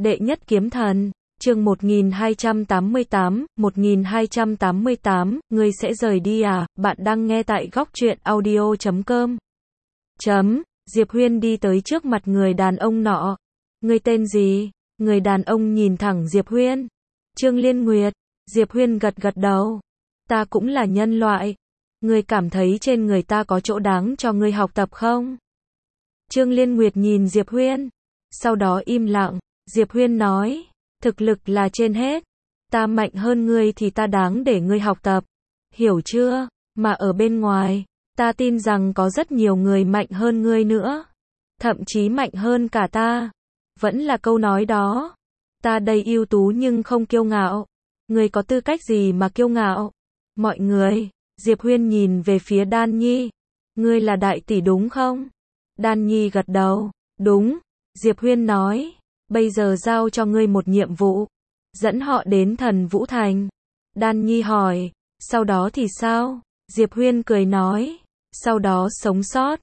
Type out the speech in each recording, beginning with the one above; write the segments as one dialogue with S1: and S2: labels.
S1: Đệ nhất kiếm thần, chương 1288, ngươi sẽ rời đi à? Bạn đang nghe tại góc truyện audio.com. Diệp Huyên đi tới trước mặt người đàn ông nọ. Ngươi tên gì? Người đàn ông nhìn thẳng Diệp Huyên. Trương Liên Nguyệt. Diệp Huyên gật gật đầu. Ta cũng là nhân loại. Ngươi cảm thấy trên người ta có chỗ đáng cho ngươi học tập không? Trương Liên Nguyệt nhìn Diệp Huyên. Sau đó im lặng. Diệp Huyên nói, thực lực là trên hết. Ta mạnh hơn ngươi thì ta đáng để ngươi học tập. Hiểu chưa? Mà ở bên ngoài, ta tin rằng có rất nhiều người mạnh hơn ngươi nữa. Thậm chí mạnh hơn cả ta. Vẫn là câu nói đó. Ta đây ưu tú nhưng không kiêu ngạo. Ngươi có tư cách gì mà kiêu ngạo? Mọi người, Diệp Huyên nhìn về phía Đan Nhi. Ngươi là đại tỷ đúng không? Đan Nhi gật đầu. Đúng. Diệp Huyên nói. Bây giờ giao cho ngươi một nhiệm vụ. Dẫn họ đến Thần Vũ Thành. Đan Nhi hỏi. Sau đó thì sao? Diệp Huyên cười nói. Sau đó sống sót.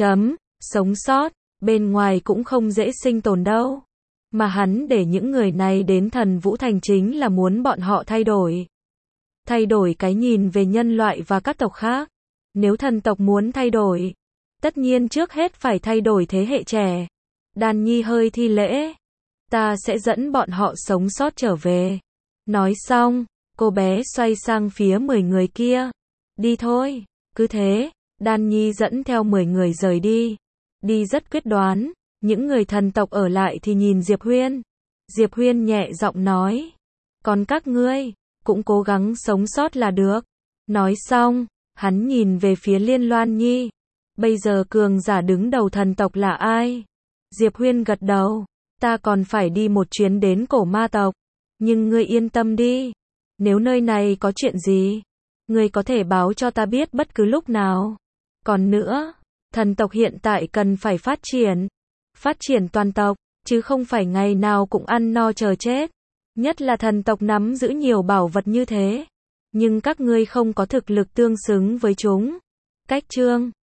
S1: Sống sót. Bên ngoài cũng không dễ sinh tồn đâu. Mà hắn để những người này đến Thần Vũ Thành chính là muốn bọn họ thay đổi. Thay đổi cái nhìn về nhân loại và các tộc khác. Nếu thần tộc muốn thay đổi, tất nhiên trước hết phải thay đổi thế hệ trẻ. Đan Nhi hơi thi lễ. Ta sẽ dẫn bọn họ sống sót trở về. Nói xong, cô bé xoay sang phía 10 người kia. Đi thôi. Cứ thế, Đan Nhi dẫn theo 10 người rời đi. Đi rất quyết đoán. Những người thần tộc ở lại thì nhìn Diệp Huyên. Diệp Huyên nhẹ giọng nói. Còn các ngươi, cũng cố gắng sống sót là được. Nói xong, hắn nhìn về phía Liên Loan Nhi. Bây giờ cường giả đứng đầu thần tộc là ai? Diệp Huyên gật đầu. Ta còn phải đi một chuyến đến cổ ma tộc. Nhưng ngươi yên tâm đi. Nếu nơi này có chuyện gì, ngươi có thể báo cho ta biết bất cứ lúc nào. Còn nữa, thần tộc hiện tại cần phải phát triển. Phát triển toàn tộc, chứ không phải ngày nào cũng ăn no chờ chết. Nhất là thần tộc nắm giữ nhiều bảo vật như thế. Nhưng các ngươi không có thực lực tương xứng với chúng. Cách chương